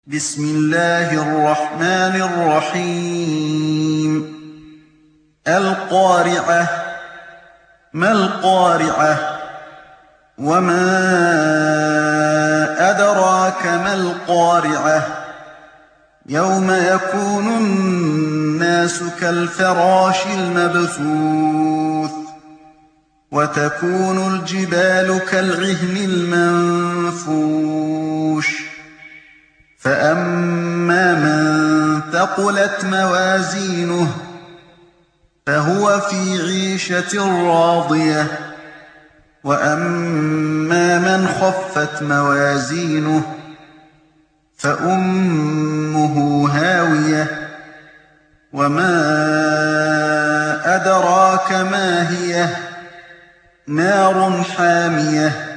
بسم الله الرحمن الرحيم القارعة ما القارعة وما أدراك ما القارعة يوم يكون الناس كالفراش المبثوث وتكون الجبال كالعهن المنفوش فأما من ثقلت موازينه فهو في عيشة راضية وأما من خفت موازينه فأمه هاوية وما أدراك ما هي نار حامية